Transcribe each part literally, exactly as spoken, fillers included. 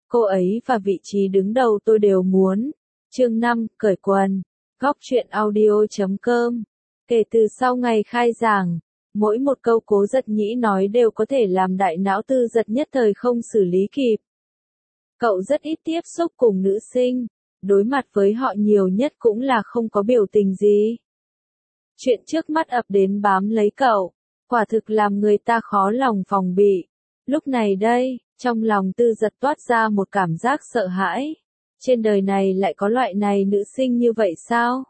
cô ấy và vị trí đứng đầu tôi đều muốn. Chương năm, cởi quần. Góc truyện audio chấm com. Kể từ sau ngày khai giảng, mỗi một câu Cố Giật Nhĩ nói đều có thể làm đại não Tư Giật nhất thời không xử lý kịp. Cậu rất ít tiếp xúc cùng nữ sinh, đối mặt với họ nhiều nhất cũng là không có biểu tình gì. Chuyện trước mắt ập đến bám lấy cậu, quả thực làm người ta khó lòng phòng bị. Lúc này đây, trong lòng Tư Giật toát ra một cảm giác sợ hãi. Trên đời này lại có loại này nữ sinh như vậy sao?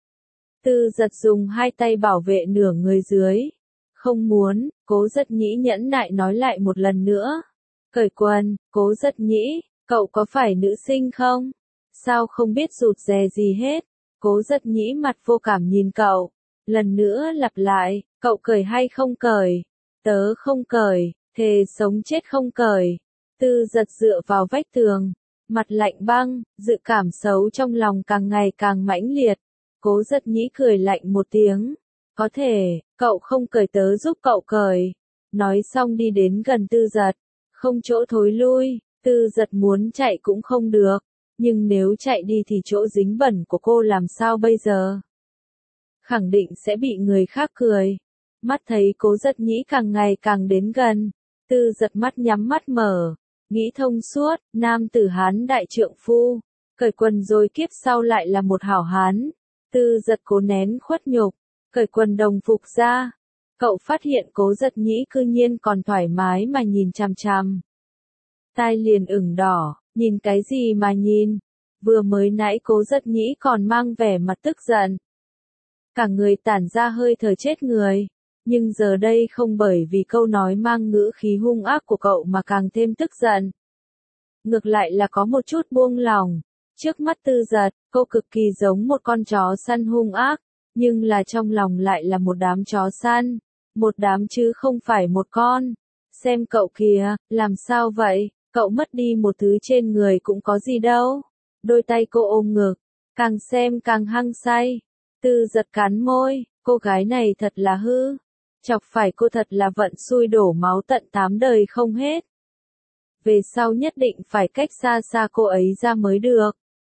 Tư Giật dùng hai tay bảo vệ nửa người dưới. Không muốn, Cố Giật Nhĩ nhẫn nại nói lại một lần nữa. Cởi quần, Cố Giật Nhĩ, cậu có phải nữ sinh không? Sao không biết rụt rè gì hết? Cố Giật Nhĩ mặt vô cảm nhìn cậu. Lần nữa lặp lại, cậu cởi hay không cởi? Tớ không cởi, thề sống chết không cởi. Tư Giật dựa vào vách tường, mặt lạnh băng, dự cảm xấu trong lòng càng ngày càng mãnh liệt. Cố Giật Nhĩ cười lạnh một tiếng. Có thể, cậu không cởi tớ giúp cậu cởi. Nói xong đi đến gần Tư Giật. Không chỗ thối lui, Tư Giật muốn chạy cũng không được. Nhưng nếu chạy đi thì chỗ dính bẩn của cô làm sao bây giờ? Khẳng định sẽ bị người khác cười. Mắt thấy Cố Giật Nhĩ càng ngày càng đến gần. Tư Giật mắt nhắm mắt mở. Nghĩ thông suốt, nam tử Hán đại trượng phu. Cởi quần rồi kiếp sau lại là một hảo hán. Tư Giật cố nén khuất nhục. Cởi quần đồng phục ra. Cậu phát hiện Cố Giật Nhĩ cư nhiên còn thoải mái mà nhìn chằm chằm. Tai liền ửng đỏ, nhìn cái gì mà nhìn. Vừa mới nãy Cố Giật Nhĩ còn mang vẻ mặt tức giận. Cả người tản ra hơi thở chết người. Nhưng giờ đây không bởi vì câu nói mang ngữ khí hung ác của cậu mà càng thêm tức giận. Ngược lại là có một chút buông lòng. Trước mắt Tư Giật, cô cực kỳ giống một con chó săn hung ác. Nhưng là trong lòng lại là một đám chó săn. Một đám chứ không phải một con. Xem cậu kìa, làm sao vậy? Cậu mất đi một thứ trên người cũng có gì đâu. Đôi tay cô ôm ngực. Càng xem càng hăng say. Tư Giật cắn môi. Cô gái này thật là hư. Chọc phải cô thật là vận xui đổ máu tận tám đời không hết. Về sau nhất định phải cách xa xa cô ấy ra mới được.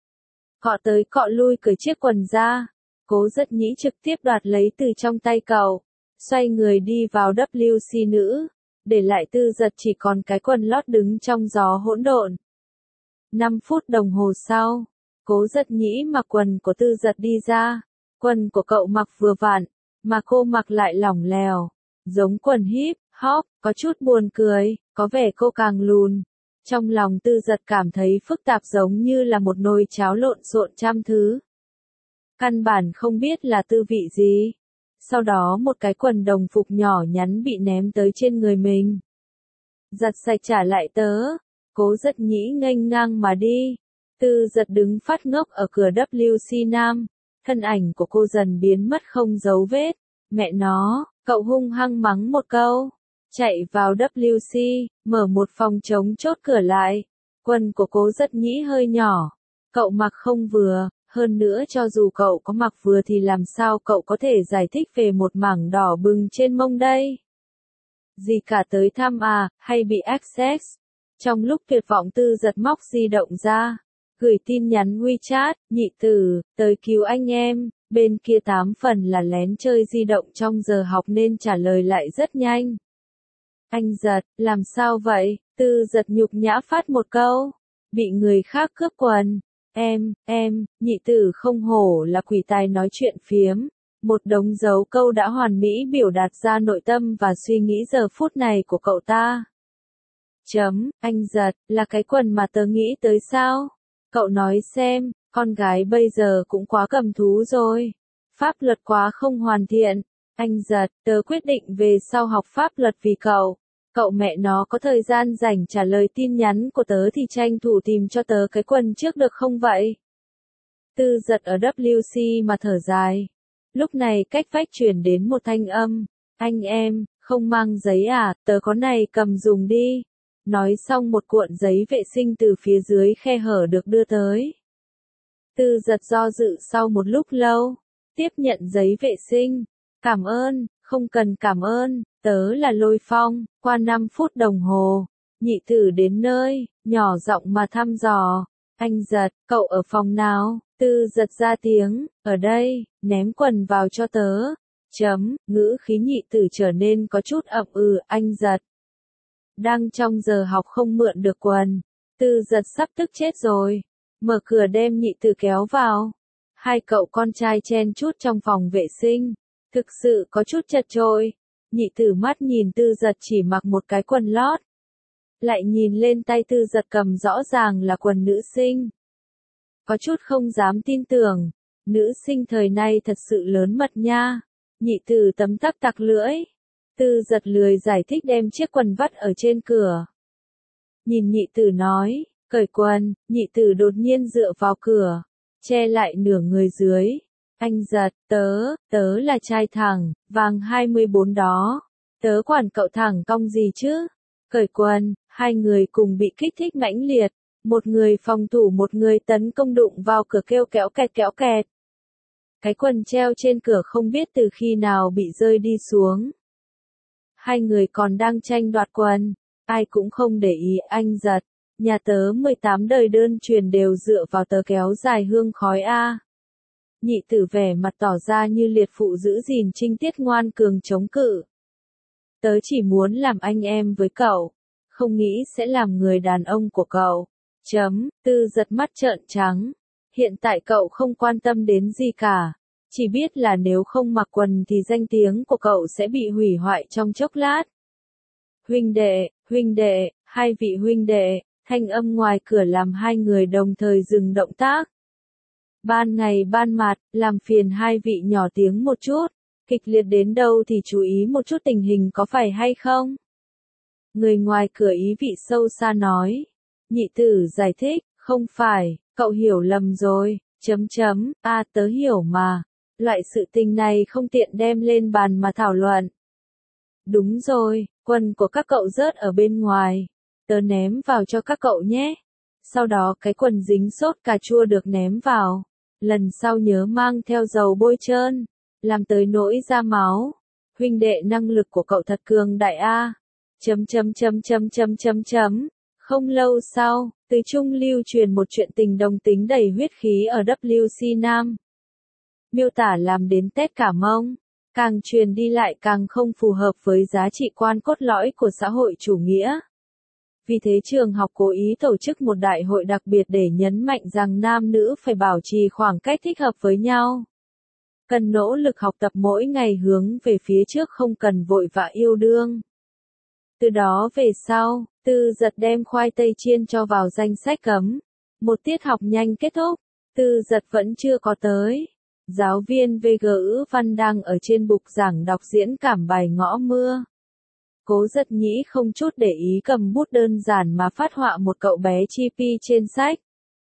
Cọ tới cọ lui cởi chiếc quần ra. Cố Giật Nhĩ trực tiếp đoạt lấy từ trong tay cậu. Xoay người đi vào W C nữ. Để lại Tư Giật chỉ còn cái quần lót đứng trong gió hỗn độn. năm phút đồng hồ sau. Cố Giật Nhĩ mặc quần của Tư Giật đi ra. Quần của cậu mặc vừa vặn. Mà cô mặc lại lỏng lẻo. Giống quần hip, hop, có chút buồn cười. Có vẻ cô càng lùn. Trong lòng Tư Giật cảm thấy phức tạp giống như là một nồi cháo lộn xộn trăm thứ. Căn bản không biết là tư vị gì. Sau đó một cái quần đồng phục nhỏ nhắn bị ném tới trên người mình. Giật sạch trả lại tớ. Cố Giật Nhĩ nghênh ngang mà đi. Tư Giật đứng phát ngốc ở cửa W C Nam. Thân ảnh của cô dần biến mất không dấu vết. Mẹ nó, cậu hung hăng mắng một câu. Chạy vào W C, mở một phòng trống chốt cửa lại. Quần của Cố Giật Nhĩ hơi nhỏ. Cậu mặc không vừa. Hơn nữa cho dù cậu có mặc vừa thì làm sao cậu có thể giải thích về một mảng đỏ bừng trên mông đây? Gì cả tới thăm à, hay bị access? Trong lúc tuyệt vọng Tư Giật móc di động ra. Gửi tin nhắn WeChat, nhị tử, tới cứu anh em. Bên kia tám phần là lén chơi di động trong giờ học nên trả lời lại rất nhanh. Anh Giật, làm sao vậy? Tư Giật nhục nhã phát một câu. Bị người khác cướp quần. Em, em, nhị tử không hổ là quỷ tài nói chuyện phiếm. Một đống dấu câu đã hoàn mỹ biểu đạt ra nội tâm và suy nghĩ giờ phút này của cậu ta. Chấm, anh Giật, là cái quần mà tớ nghĩ tới sao? Cậu nói xem, con gái bây giờ cũng quá cầm thú rồi. Pháp luật quá không hoàn thiện. Anh Giật, tớ quyết định về sau học pháp luật vì cậu. Cậu mẹ nó có thời gian rảnh trả lời tin nhắn của tớ thì tranh thủ tìm cho tớ cái quần trước được không vậy? Tư Giật ở W C mà thở dài. Lúc này cách vách chuyển đến một thanh âm. Anh em, không mang giấy à, tớ có này cầm dùng đi. Nói xong một cuộn giấy vệ sinh từ phía dưới khe hở được đưa tới. Tư Giật do dự sau một lúc lâu. Tiếp nhận giấy vệ sinh. Cảm ơn, không cần cảm ơn, tớ là Lôi Phong. Qua năm phút đồng hồ, Nhị tử đến nơi, nhỏ giọng mà thăm dò. Anh Giật, cậu ở phòng nào? Tư Giật ra tiếng, ở đây, ném quần vào cho tớ. Chấm, ngữ khí nhị tử trở nên có chút ậm ừ, anh Giật. Đang trong giờ học không mượn được quần. Tư Giật sắp tức chết rồi. Mở cửa đem nhị tử kéo vào. Hai cậu con trai chen chút trong phòng vệ sinh. Thực sự có chút chật chội. Nhị tử mắt nhìn Tư Giật chỉ mặc một cái quần lót. Lại nhìn lên tay Tư Giật cầm rõ ràng là quần nữ sinh. Có chút không dám tin tưởng. Nữ sinh thời nay thật sự lớn mật nha. Nhị tử tấm tắc tặc lưỡi. Tư Giật lười giải thích đem chiếc quần vắt ở trên cửa. Nhìn nhị tử nói, cởi quần, nhị tử đột nhiên dựa vào cửa. Che lại nửa người dưới. Anh Giật, tớ, tớ là trai thẳng, vàng hai mươi bốn đó. Tớ quản cậu thẳng cong gì chứ? Cởi quần, hai người cùng bị kích thích mãnh liệt. Một người phòng thủ một người tấn công đụng vào cửa kêu kéo kẹt kéo kẹt. Cái quần treo trên cửa không biết từ khi nào bị rơi đi xuống. Hai người còn đang tranh đoạt quần. Ai cũng không để ý anh Giật. Nhà tớ mười tám đời đơn truyền đều dựa vào tớ kéo dài hương khói a. Nhị tử vẻ mặt tỏ ra như liệt phụ giữ gìn trinh tiết ngoan cường chống cự. Tớ chỉ muốn làm anh em với cậu. Không nghĩ sẽ làm người đàn ông của cậu. Chấm, Tư Giật mắt trợn trắng. Hiện tại cậu không quan tâm đến gì cả. Chỉ biết là nếu không mặc quần thì danh tiếng của cậu sẽ bị hủy hoại trong chốc lát. Huynh đệ, huynh đệ, hai vị huynh đệ, thanh âm ngoài cửa làm hai người đồng thời dừng động tác. Ban ngày ban mặt, làm phiền hai vị nhỏ tiếng một chút. Kịch liệt đến đâu thì chú ý một chút tình hình có phải hay không? Người ngoài cửa ý vị sâu xa nói. Nhị tử giải thích, không phải, cậu hiểu lầm rồi, chấm chấm, a à, tớ hiểu mà. Loại sự tình này không tiện đem lên bàn mà thảo luận. Đúng rồi, quần của các cậu rớt ở bên ngoài. Tớ ném vào cho các cậu nhé. Sau đó cái quần dính sốt cà chua được ném vào. Lần sau nhớ mang theo dầu bôi trơn. Làm tới nỗi ra máu. Huynh đệ năng lực của cậu thật cường đại a. Chấm chấm chấm chấm chấm chấm chấm. Không lâu sau, từ Trung lưu truyền một chuyện tình đồng tính đầy huyết khí ở W C Nam. Miêu tả làm đến tét cả mông. Càng truyền đi lại càng không phù hợp với giá trị quan cốt lõi của xã hội chủ nghĩa. Vì thế trường học cố ý tổ chức một đại hội đặc biệt để nhấn mạnh rằng nam nữ phải bảo trì khoảng cách thích hợp với nhau. Cần nỗ lực học tập mỗi ngày hướng về phía trước không cần vội vã yêu đương. Từ đó về sau, Tư Giật đem khoai tây chiên cho vào danh sách cấm. Một tiết học nhanh kết thúc, Tư Giật vẫn chưa có tới. Giáo viên vê giê ngữ văn đang ở trên bục giảng đọc diễn cảm bài Ngõ Mưa. Cố Giật Nhĩ không chút để ý cầm bút đơn giản mà phát họa một cậu bé chibi trên sách.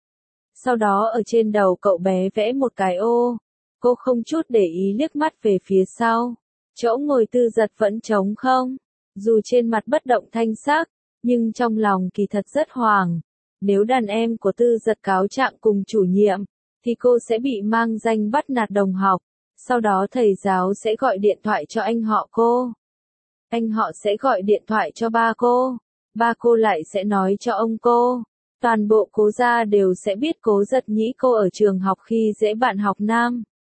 Sau đó ở trên đầu cậu bé vẽ một cái ô. Cô không chút để ý liếc mắt về phía sau. Chỗ ngồi Tư Giật vẫn trống không. Dù trên mặt bất động thanh sắc, nhưng trong lòng kỳ thật rất hoảng. Nếu đàn em của Tư Giật cáo trạng cùng chủ nhiệm, thì cô sẽ bị mang danh bắt nạt đồng học. Sau đó thầy giáo sẽ gọi điện thoại cho anh họ cô. Anh họ sẽ gọi điện thoại cho ba cô. Ba cô lại sẽ nói cho ông cô. Toàn bộ Cố gia đều sẽ biết Cố Giật Nhĩ cô ở trường học khi dễ bạn học nam.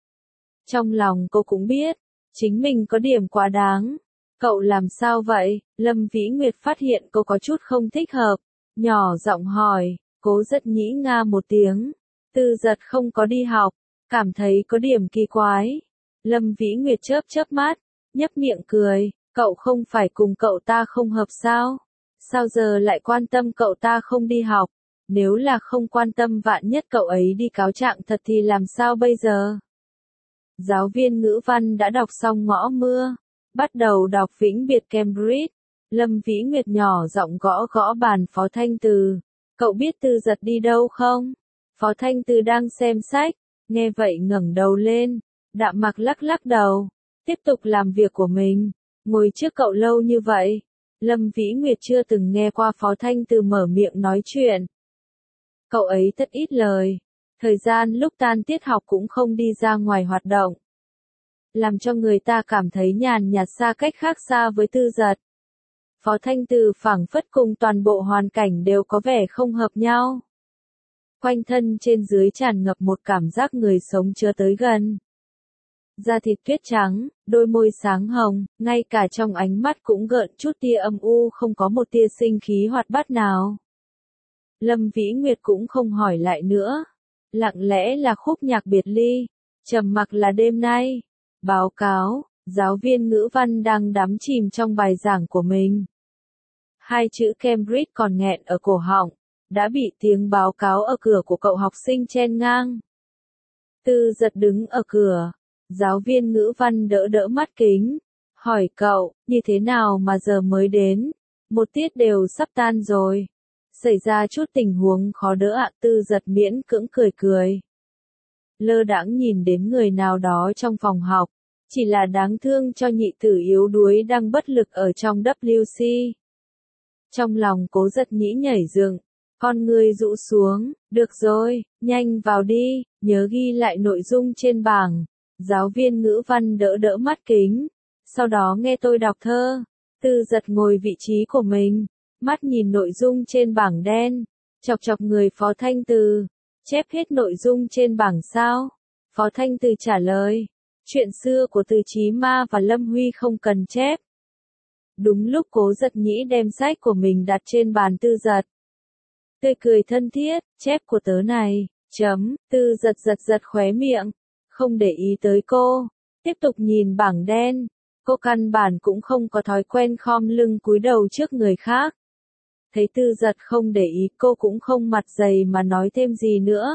Trong lòng cô cũng biết, chính mình có điểm quá đáng. Cậu làm sao vậy? Lâm Vĩ Nguyệt phát hiện cô có chút không thích hợp. Nhỏ giọng hỏi, Cố Giật Nhĩ nga một tiếng. Tư Giật không có đi học, cảm thấy có điểm kỳ quái. Lâm Vĩ Nguyệt chớp chớp mắt, nhấp miệng cười, cậu không phải cùng cậu ta không hợp sao? Sao giờ lại quan tâm cậu ta không đi học? Nếu là không quan tâm vạn nhất cậu ấy đi cáo trạng thật thì làm sao bây giờ? Giáo viên ngữ văn đã đọc xong Ngõ Mưa, bắt đầu đọc Vĩnh biệt Cambridge. Lâm Vĩ Nguyệt nhỏ giọng gõ gõ bàn Phó Thanh Từ. Cậu biết Tư Giật đi đâu không? Phó Thanh Từ đang xem sách, nghe vậy ngẩng đầu lên, đạm mạc lắc lắc đầu, tiếp tục làm việc của mình. Ngồi trước cậu lâu như vậy, Lâm Vĩ Nguyệt chưa từng nghe qua Phó Thanh Từ mở miệng nói chuyện. Cậu ấy rất ít lời, thời gian lúc tan tiết học cũng không đi ra ngoài hoạt động. Làm cho người ta cảm thấy nhàn nhạt xa cách khác xa với Tư Giật. Phó Thanh Từ phảng phất cùng toàn bộ hoàn cảnh đều có vẻ không hợp nhau. Quanh thân trên dưới tràn ngập một cảm giác người sống chưa tới gần. Da thịt tuyết trắng, đôi môi sáng hồng, ngay cả trong ánh mắt cũng gợn chút tia âm u, không có một tia sinh khí hoạt bát nào. Lâm Vĩ Nguyệt cũng không hỏi lại nữa. Lặng lẽ là khúc nhạc biệt ly, trầm mặc là đêm nay. Báo cáo, giáo viên ngữ văn đang đắm chìm trong bài giảng của mình. Hai chữ Cambridge còn nghẹn ở cổ họng, đã bị tiếng báo cáo ở cửa của cậu học sinh chen ngang. Tư Giật đứng ở cửa, giáo viên ngữ văn đỡ đỡ mắt kính, hỏi cậu, như thế nào mà giờ mới đến, một tiết đều sắp tan rồi. Xảy ra chút tình huống khó đỡ ạ. Tư Giật miễn cưỡng cười cười. Lơ đãng nhìn đến người nào đó trong phòng học, chỉ là đáng thương cho nhị tử yếu đuối đang bất lực ở trong W C. Trong lòng Cố Giật Nhĩ nhảy dựng, con người rũ xuống, được rồi, nhanh vào đi, nhớ ghi lại nội dung trên bảng. Giáo viên ngữ văn đỡ đỡ mắt kính, sau đó nghe tôi đọc thơ. Tư Giật ngồi vị trí của mình, mắt nhìn nội dung trên bảng đen, chọc chọc người Phó Thanh Từ, chép hết nội dung trên bảng sao? Phó Thanh Từ trả lời, chuyện xưa của Từ Chí Ma và Lâm Huy không cần chép. Đúng lúc Cố Giật Nhĩ đem sách của mình đặt trên bàn Tư Giật. Tươi cười thân thiết, chép của tớ này, chấm, Tư Giật giật giật khóe miệng, không để ý tới cô, tiếp tục nhìn bảng đen. Cô căn bản cũng không có thói quen khom lưng cúi đầu trước người khác. Thấy Tư Giật không để ý, cô cũng không mặt dày mà nói thêm gì nữa.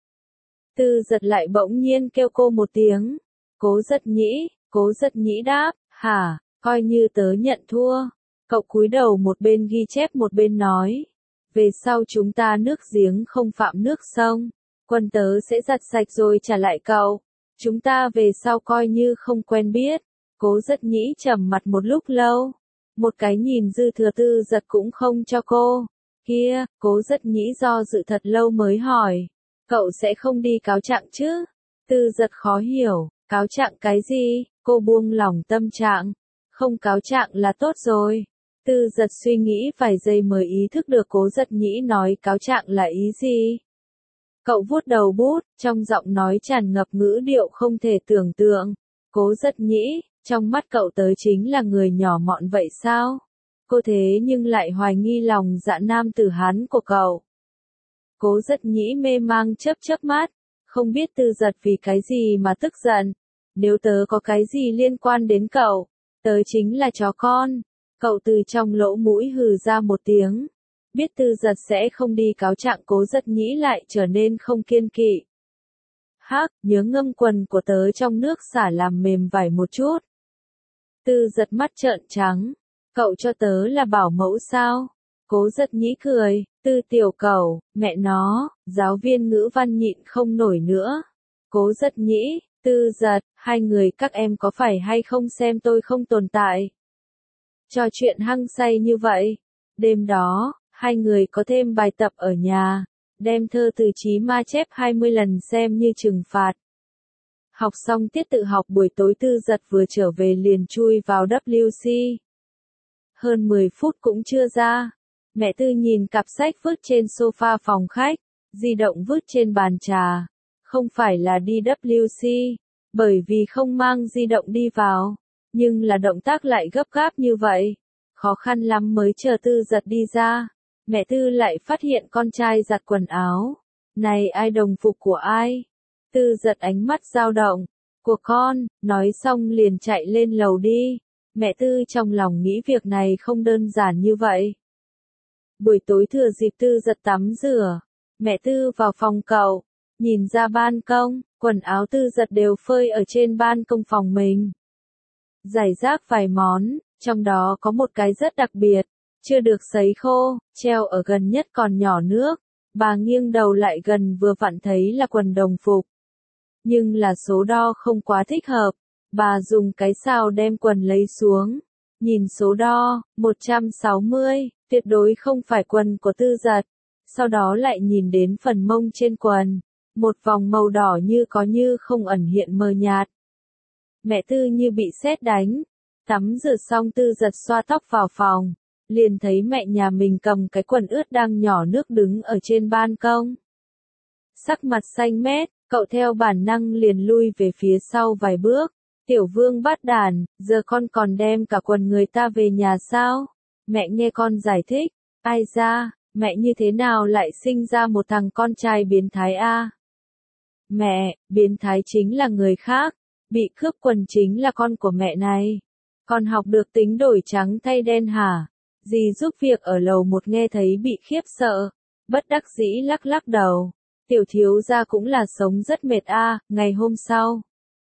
Tư Giật lại bỗng nhiên kêu cô một tiếng. Cố Giật Nhĩ, Cố Giật Nhĩ đáp, hả, coi như tớ nhận thua. Cậu cúi đầu một bên ghi chép một bên nói. Về sau chúng ta nước giếng không phạm nước sông. Quân tớ sẽ giặt sạch rồi trả lại cậu. Chúng ta về sau coi như không quen biết. Cố Giật Nhĩ trầm mặt một lúc lâu. Một cái nhìn dư thừa Tư Giật cũng không cho cô. Kia, Cố Giật Nhĩ do dự thật lâu mới hỏi. Cậu sẽ không đi cáo trạng chứ? Tư Giật khó hiểu, cáo trạng cái gì? Cô buông lỏng tâm trạng. Không cáo trạng là tốt rồi. Tư Giật suy nghĩ vài giây mới ý thức được Cố Giật Nhĩ nói cáo trạng là ý gì. Cậu vuốt đầu bút, trong giọng nói tràn ngập ngữ điệu không thể tưởng tượng. Cố Giật Nhĩ, trong mắt cậu tới chính là người nhỏ mọn vậy sao? Cô thế nhưng lại hoài nghi lòng dạ nam tử Hán của cậu. Cố Giật Nhĩ mê mang chớp chớp mắt, không biết Tư Giật vì cái gì mà tức giận. Nếu tớ có cái gì liên quan đến cậu, tớ chính là chó con. Cậu từ trong lỗ mũi hừ ra một tiếng. Biết Tư Giật sẽ không đi cáo trạng, Cố Giật Nhĩ lại trở nên không kiên kỵ. Hắc, nhớ ngâm quần của tớ trong nước xả làm mềm vải một chút. Tư Giật mắt trợn trắng. Cậu cho tớ là bảo mẫu sao? Cố Giật Nhĩ cười. Tư tiểu cẩu, mẹ nó, giáo viên ngữ văn nhịn không nổi nữa. Cố Giật Nhĩ, Tư Giật, hai người các em có phải hay không xem tôi không tồn tại? Trò chuyện hăng say như vậy. Đêm đó, hai người có thêm bài tập ở nhà, đem thơ Từ Chí Ma chép hai mươi lần xem như trừng phạt. Học xong tiết tự học buổi tối, Tư Giật vừa trở về liền chui vào W C. Hơn mười phút cũng chưa ra. Mẹ Tư nhìn cặp sách vứt trên sofa phòng khách, di động vứt trên bàn trà. Không phải là đi W C, bởi vì không mang di động đi vào, nhưng là động tác lại gấp gáp như vậy. Khó khăn lắm mới chờ Tư Giật đi ra. Mẹ Tư lại phát hiện con trai giặt quần áo. Này ai, đồng phục của ai? Tư Giật ánh mắt dao động. Của con, nói xong liền chạy lên lầu đi. Mẹ Tư trong lòng nghĩ việc này không đơn giản như vậy. Buổi tối thừa dịp Tư Giật tắm rửa, mẹ Tư vào phòng cậu, nhìn ra ban công, quần áo Tư Giật đều phơi ở trên ban công phòng mình. Rải rác vài món, trong đó có một cái rất đặc biệt, chưa được sấy khô, treo ở gần nhất còn nhỏ nước. Bà nghiêng đầu lại gần vừa vặn thấy là quần đồng phục. Nhưng là số đo không quá thích hợp. Bà dùng cái xào đem quần lấy xuống. Nhìn số đo, một trăm sáu mươi, tuyệt đối không phải quần của Tư Giật. Sau đó lại nhìn đến phần mông trên quần. Một vòng màu đỏ như có như không ẩn hiện mờ nhạt. Mẹ Tư như bị sét đánh. Tắm rửa xong Tư Giật xoa tóc vào phòng. liền thấy mẹ nhà mình cầm cái quần ướt đang nhỏ nước đứng ở trên ban công. Sắc mặt xanh mét, cậu theo bản năng liền lui về phía sau vài bước. Tiểu Vương bắt đàn, giờ con còn đem cả quần người ta về nhà sao? Mẹ nghe con giải thích. Ai ra, mẹ như thế nào lại sinh ra một thằng con trai biến thái a? Mẹ, biến thái chính là người khác, bị cướp quần chính là con của mẹ này. Con học được tính đổi trắng thay đen hả? Dì giúp việc ở lầu một nghe thấy bị khiếp sợ, bất đắc dĩ lắc lắc đầu. Tiểu thiếu gia cũng là sống rất mệt a. Ngày hôm sau,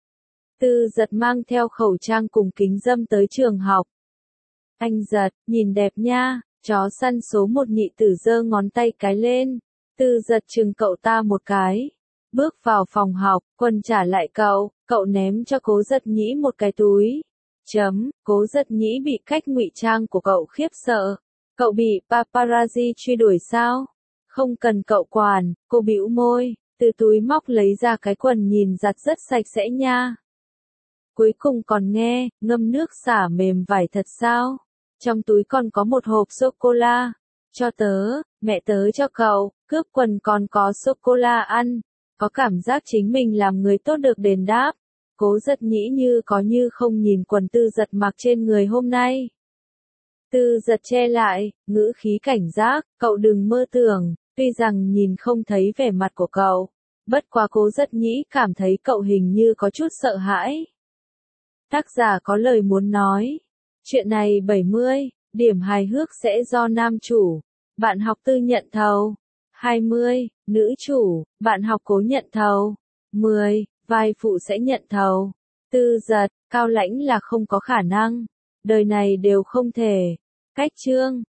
Tư Giật mang theo khẩu trang cùng kính râm tới trường học. Anh Giật, nhìn đẹp nha, chó săn số một nhị tử giơ ngón tay cái lên. Tư Giật chừng cậu ta một cái. Bước vào phòng học, Quân trả lại cậu, cậu ném cho Cố Giật Nhĩ một cái túi. Chấm, Cố Giật Nhĩ bị cách ngụy trang của cậu khiếp sợ. Cậu bị paparazzi truy đuổi sao? Không cần cậu quản, cô bĩu môi, từ túi móc lấy ra cái quần nhìn giặt rất sạch sẽ nha. Cuối cùng còn nghe, ngâm nước xả mềm vải thật sao? Trong túi còn có một hộp sô-cô-la. Cho tớ, mẹ tớ cho cậu, cướp quần còn có sô-cô-la ăn. Có cảm giác chính mình làm người tốt được đền đáp. Cố Giật Nhĩ như có như không nhìn quần Tư Giật mặc trên người hôm nay. Tư Giật che lại, ngữ khí cảnh giác, cậu đừng mơ tưởng, tuy rằng nhìn không thấy vẻ mặt của cậu. Bất quá Cố Giật Nhĩ cảm thấy cậu hình như có chút sợ hãi. Tác giả có lời muốn nói. Chuyện này bảy mươi, điểm hài hước sẽ do nam chủ, bạn học Tư nhận thầu. hai mươi, nữ chủ, bạn học Cố nhận thầu. mười, vai phụ sẽ nhận thầu. Tư Giật, cao lãnh là không có khả năng. Đời này đều không thể. Cách chương.